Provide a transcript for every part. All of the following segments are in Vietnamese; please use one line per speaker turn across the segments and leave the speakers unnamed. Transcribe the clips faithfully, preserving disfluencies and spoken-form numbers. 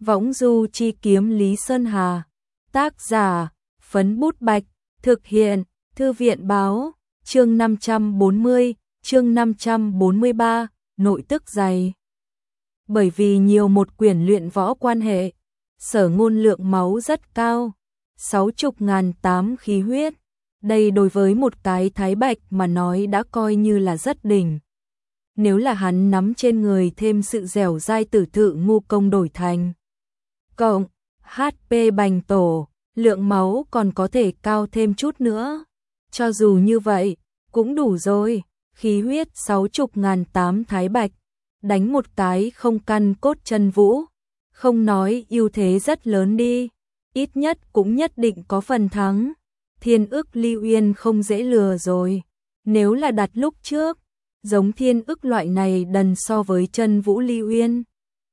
Võng du chi kiếm Lý Sơn Hà. Tác giả, Phấn Bút Bạch. Thực hiện, Thư viện Báo. Chương năm trăm bốn mươi, chương năm trăm bốn mươi ba, nội tức dày. Bởi vì nhiều một quyển luyện võ quan hệ, Sở Ngôn lượng máu rất cao, sáu chục ngàn tám khí huyết. Đây đối với một cái thái bạch mà nói đã coi như là rất đỉnh. Nếu là hắn nắm trên người thêm sự dẻo dai tử tự ngu công đổi thành cộng hát pê bành tổ, lượng máu còn có thể cao thêm chút nữa. Cho dù như vậy, cũng đủ rồi. Khí huyết sáu chục ngàn tám thái bạch, đánh một cái không căn cốt chân vũ, không nói ưu thế rất lớn đi, ít nhất cũng nhất định có phần thắng. Thiên ức Ly Uyên không dễ lừa rồi. Nếu là đặt lúc trước, giống thiên ức loại này đần so với chân vũ Ly Uyên,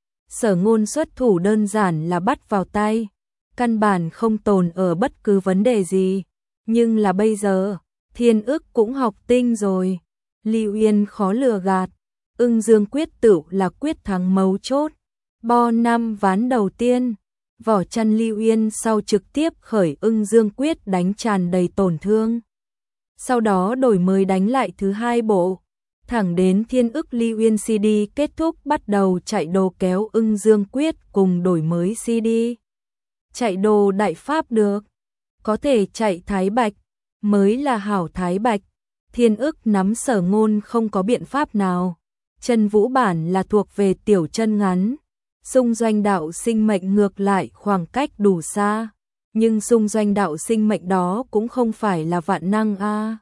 Sở Ngôn xuất thủ đơn giản là bắt vào tay, căn bản không tồn ở bất cứ vấn đề gì. Nhưng là bây giờ, thiên ức cũng học tinh rồi. Ly Uyên khó lừa gạt, Ưng Dương quyết tựu là quyết thắng mấu chốt. Bo năm ván đầu tiên, vỏ chăn Ly Uyên sau trực tiếp khởi Ưng Dương quyết đánh tràn đầy tổn thương. Sau đó đổi mới đánh lại thứ hai bộ, thẳng đến thiên ức Ly Uyên xê đê kết thúc bắt đầu chạy đồ kéo Ưng Dương quyết cùng đổi mới xê đê. Chạy đồ đại pháp được, có thể chạy thái bạch, mới là hảo thái bạch. Thiên ức nắm Sở Ngôn không có biện pháp nào. Chân vũ bản là thuộc về tiểu chân ngắn, xung doanh đạo sinh mệnh ngược lại khoảng cách đủ xa. Nhưng xung doanh đạo sinh mệnh đó cũng không phải là vạn năng a. À.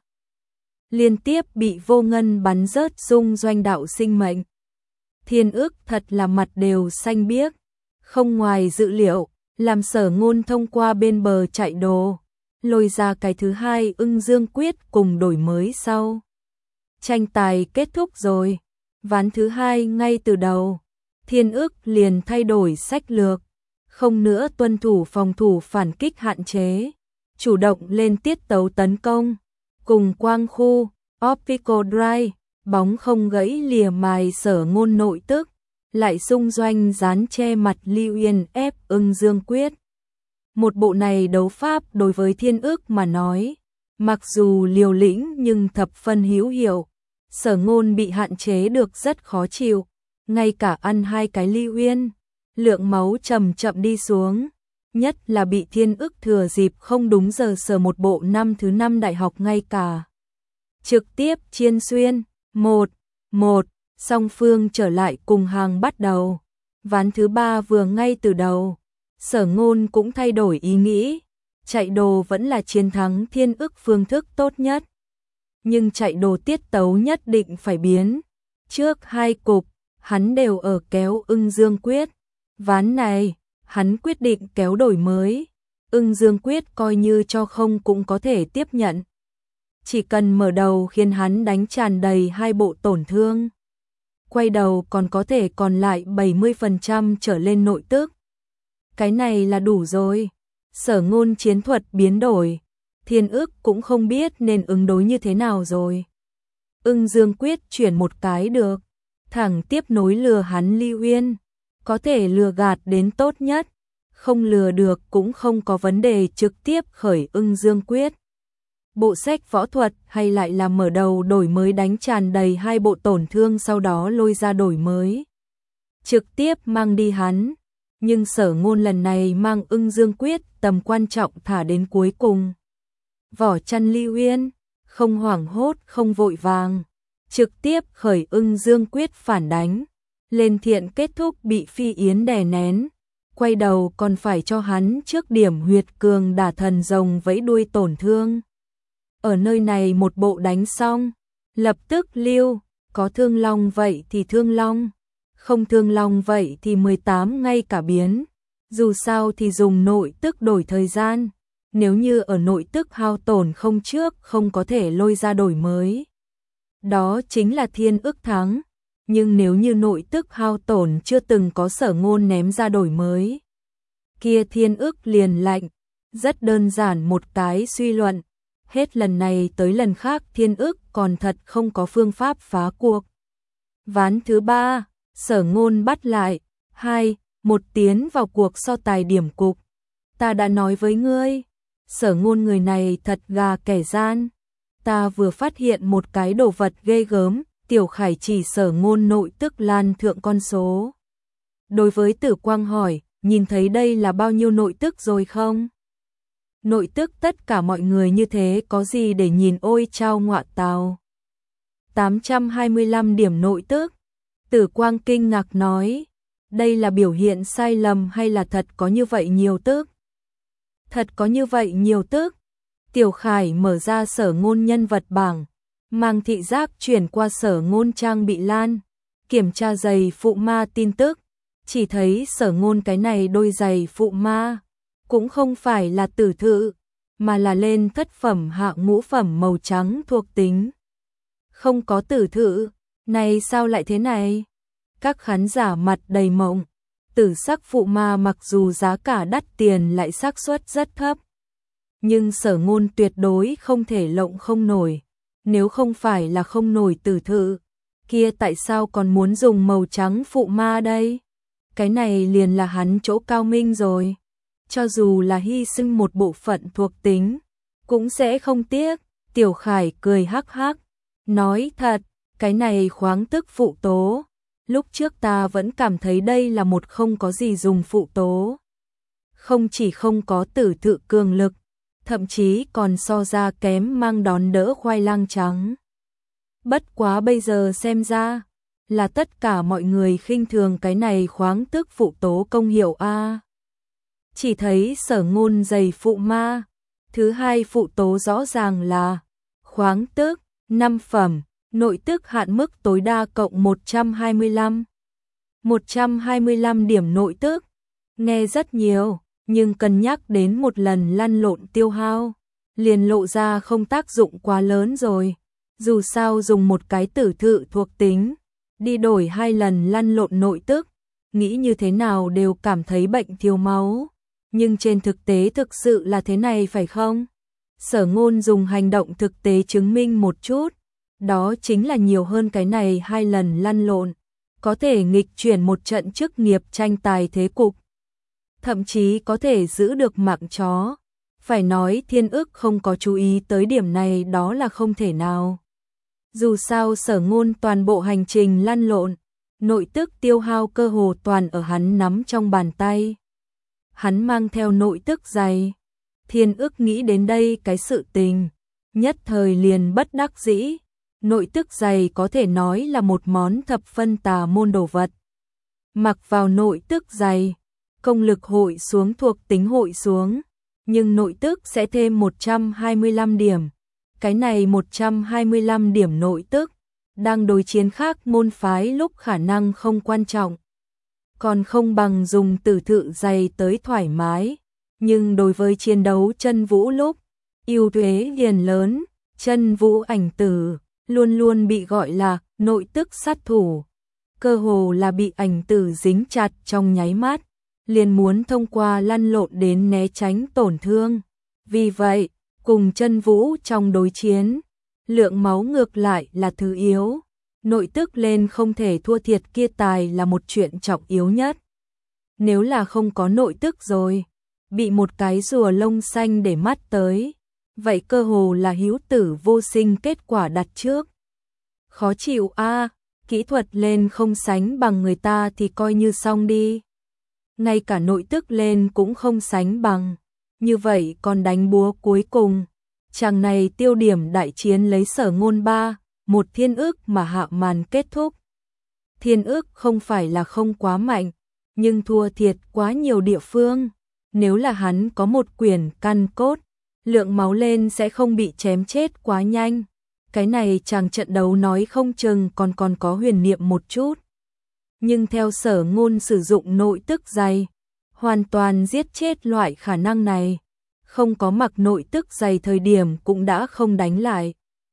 Liên tiếp bị vô ngân bắn rớt xung doanh đạo sinh mệnh. Thiên ức thật là mặt đều xanh biếc, không ngoài dự liệu, làm Sở Ngôn thông qua bên bờ chạy đồ, lôi ra cái thứ hai Ưng Dương quyết cùng đổi mới sau. Tranh tài kết thúc rồi, ván thứ hai ngay từ đầu, thiên ức liền thay đổi sách lược, không nữa tuân thủ phòng thủ phản kích hạn chế, chủ động lên tiết tấu tấn công, cùng quang khu, optical drive, bóng không gãy lìa mài Sở Ngôn nội tức, lại xung doanh dán che mặt Ly Uyên ép Ưng Dương quyết. Một bộ này đấu pháp đối với thiên ức mà nói, mặc dù liều lĩnh nhưng thập phân hữu hiệu. Sở Ngôn bị hạn chế được rất khó chịu, ngay cả ăn hai cái Ly Uyên, lượng máu chậm chậm đi xuống, nhất là bị thiên ức thừa dịp không đúng giờ sở một bộ năm thứ năm đại học ngay cả. Trực tiếp chiên xuyên, một, một, song phương trở lại cùng hàng bắt đầu. Ván thứ ba vừa ngay từ đầu, Sở Ngôn cũng thay đổi ý nghĩ, chạy đồ vẫn là chiến thắng thiên ức phương thức tốt nhất. Nhưng chạy đồ tiết tấu nhất định phải biến. Trước hai cục, hắn đều ở kéo Ưng Dương quyết. Ván này, hắn quyết định kéo đổi mới. Ưng Dương quyết coi như cho không cũng có thể tiếp nhận. Chỉ cần mở đầu khiến hắn đánh tràn đầy hai bộ tổn thương, quay đầu còn có thể còn lại bảy mươi phần trăm trở lên nội tức. Cái này là đủ rồi. Sở Ngôn chiến thuật biến đổi, thiên ức cũng không biết nên ứng đối như thế nào rồi. Ưng Dương quyết chuyển một cái được, thẳng tiếp nối lừa hắn Ly Uyên, có thể lừa gạt đến tốt nhất, không lừa được cũng không có vấn đề trực tiếp khởi Ưng Dương quyết. Bộ sách võ thuật hay lại là mở đầu đổi mới đánh tràn đầy hai bộ tổn thương sau đó lôi ra đổi mới, trực tiếp mang đi hắn. Nhưng Sở Ngôn lần này mang Ưng Dương quyết tầm quan trọng thả đến cuối cùng. Vỏ chăn Ly Uyên, không hoảng hốt không vội vàng, trực tiếp khởi Ưng Dương quyết phản đánh. Lên thiện kết thúc bị Phi Yến đè nén, quay đầu còn phải cho hắn trước điểm huyệt cường đả thần rồng vẫy đuôi tổn thương. Ở nơi này một bộ đánh xong, lập tức lưu, có thương long vậy thì thương long, không thương long vậy thì mười tám ngay cả biến. Dù sao thì dùng nội tức đổi thời gian, nếu như ở nội tức hao tổn không trước không có thể lôi ra đổi mới, đó chính là thiên ức thắng. Nhưng nếu như nội tức hao tổn chưa từng có Sở Ngôn ném ra đổi mới, kia thiên ức liền lạnh. Rất đơn giản một cái suy luận, hết lần này tới lần khác thiên ức còn thật không có phương pháp phá cuộc. Ván thứ ba, Sở Ngôn bắt lại, hai, một tiến vào cuộc so tài điểm cục. Ta đã nói với ngươi, Sở Ngôn người này thật gà kẻ gian. Ta vừa phát hiện một cái đồ vật ghê gớm, Tiểu Khải chỉ Sở Ngôn nội tức lan thượng con số. Đối với Tử Quang hỏi, nhìn thấy đây là bao nhiêu nội tức rồi không? Nội tức tất cả mọi người như thế có gì để nhìn, ôi chao ngọa tào. tám trăm hai mươi lăm điểm nội tức. Tử Quang kinh ngạc nói, đây là biểu hiện sai lầm hay là thật có như vậy nhiều tức? Thật có như vậy nhiều tức. Tiểu Khải mở ra Sở Ngôn nhân vật bảng, mang thị giác chuyển qua Sở Ngôn trang bị lan, kiểm tra giày phụ ma tin tức, chỉ thấy Sở Ngôn cái này đôi giày phụ ma cũng không phải là tử thự, mà là lên thất phẩm hạ ngũ phẩm màu trắng thuộc tính. Không có tử thự, này sao lại thế này? Các khán giả mặt đầy mộng. Tử sắc phụ ma mặc dù giá cả đắt tiền lại xác suất rất thấp, nhưng Sở Ngôn tuyệt đối không thể lộng không nổi. Nếu không phải là không nổi tử thự, kia tại sao còn muốn dùng màu trắng phụ ma đây? Cái này liền là hắn chỗ cao minh rồi. Cho dù là hy sinh một bộ phận thuộc tính, cũng sẽ không tiếc. Tiểu Khải cười hắc hắc, nói thật, cái này khoáng tức phụ tố. Lúc trước ta vẫn cảm thấy đây là một không có gì dùng phụ tố. Không chỉ không có tử thự cường lực, thậm chí còn so ra kém mang đón đỡ khoai lang trắng. Bất quá bây giờ xem ra, là tất cả mọi người khinh thường cái này khoáng tức phụ tố công hiệu a. Chỉ thấy Sở Ngôn giày phụ ma, thứ hai phụ tố rõ ràng là khoáng tức, năm phẩm, nội tức hạn mức tối đa cộng một trăm hai mươi lăm. một trăm hai mươi lăm điểm nội tức, nghe rất nhiều, nhưng cân nhắc đến một lần lăn lộn tiêu hao, liền lộ ra không tác dụng quá lớn rồi. Dù sao dùng một cái tử thự thuộc tính, đi đổi hai lần lăn lộn nội tức, nghĩ như thế nào đều cảm thấy bệnh thiếu máu. Nhưng trên thực tế thực sự là thế này phải không? Sở Ngôn dùng hành động thực tế chứng minh một chút, đó chính là nhiều hơn cái này hai lần lăn lộn, có thể nghịch chuyển một trận chức nghiệp tranh tài thế cục. Thậm chí có thể giữ được mạng chó. Phải nói Thiên Ức không có chú ý tới điểm này đó là không thể nào. Dù sao Sở Ngôn toàn bộ hành trình lăn lộn, nội tức tiêu hao cơ hồ toàn ở hắn nắm trong bàn tay. Hắn mang theo nội tức dày. Thiên Ức nghĩ đến đây cái sự tình, nhất thời liền bất đắc dĩ. Nội tức dày có thể nói là một món thập phân tà môn đồ vật. Mặc vào nội tức dày, công lực hội xuống, thuộc tính hội xuống, nhưng nội tức sẽ thêm một trăm hai mươi lăm điểm. Cái này một trăm hai mươi lăm điểm nội tức, đang đối chiến khác môn phái lúc khả năng không quan trọng. Còn không bằng dùng tử thự dày tới thoải mái. Nhưng đối với chiến đấu chân vũ lúc, ưu thế liền lớn, chân vũ ảnh tử luôn luôn bị gọi là nội tức sát thủ. Cơ hồ là bị ảnh tử dính chặt trong nháy mắt, liền muốn thông qua lăn lộn đến né tránh tổn thương. Vì vậy, cùng chân vũ trong đối chiến, lượng máu ngược lại là thứ yếu. Nội tức lên không thể thua thiệt kia tài là một chuyện trọng yếu nhất. Nếu là không có nội tức rồi, bị một cái rùa lông xanh để mắt tới, vậy cơ hồ là hữu tử vô sinh, kết quả đặt trước. Khó chịu a, kỹ thuật lên không sánh bằng người ta thì coi như xong đi. Ngay cả nội tức lên cũng không sánh bằng, như vậy còn đánh búa cuối cùng. Chàng này tiêu điểm đại chiến lấy Sở Ngôn ba, một Thiên Ức mà hạ màn kết thúc. Thiên Ức không phải là không quá mạnh, nhưng thua thiệt quá nhiều địa phương. Nếu là hắn có một quyển căn cốt, lượng máu lên sẽ không bị chém chết quá nhanh. Cái này chàng trận đấu nói không chừng còn còn có huyền niệm một chút. Nhưng theo Sở Ngôn sử dụng nội tức dày, hoàn toàn giết chết loại khả năng này. Không có mặc nội tức dày thời điểm cũng đã không đánh lại.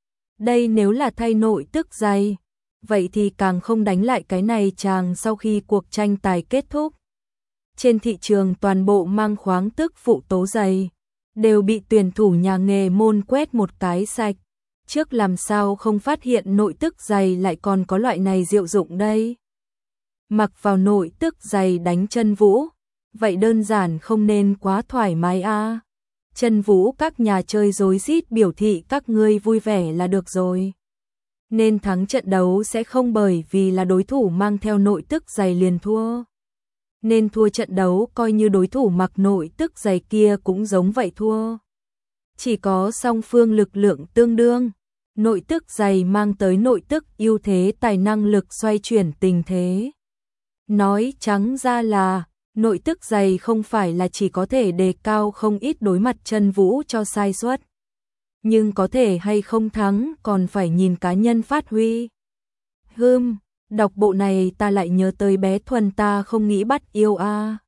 Đây nếu là thay nội tức dày, vậy thì càng không đánh lại cái này chàng sau khi cuộc tranh tài kết thúc. Trên thị trường toàn bộ mang khoáng tức phụ tố dày, đều bị tuyển thủ nhà nghề môn quét một cái sạch. Trước làm sao không phát hiện nội tức dày lại còn có loại này diệu dụng đây. mặc vào nội tức giày đánh chân Vũ, vậy đơn giản không nên quá thoải mái a. À. Chân Vũ các nhà chơi rối rít biểu thị các ngươi vui vẻ là được rồi. Nên thắng trận đấu sẽ không bởi vì là đối thủ mang theo nội tức giày liền thua. Nên thua trận đấu coi như đối thủ mặc nội tức giày kia cũng giống vậy thua. Chỉ có song phương lực lượng tương đương, nội tức giày mang tới nội tức ưu thế tài năng lực xoay chuyển tình thế. Nói trắng ra là, nội tức giày không phải là chỉ có thể đề cao không ít đối mặt chân Vũ cho sai suất. Nhưng có thể hay không thắng còn phải nhìn cá nhân phát huy. Hừm, đọc bộ này ta lại nhớ tới bé Thuần ta không nghĩ bắt yêu a. À.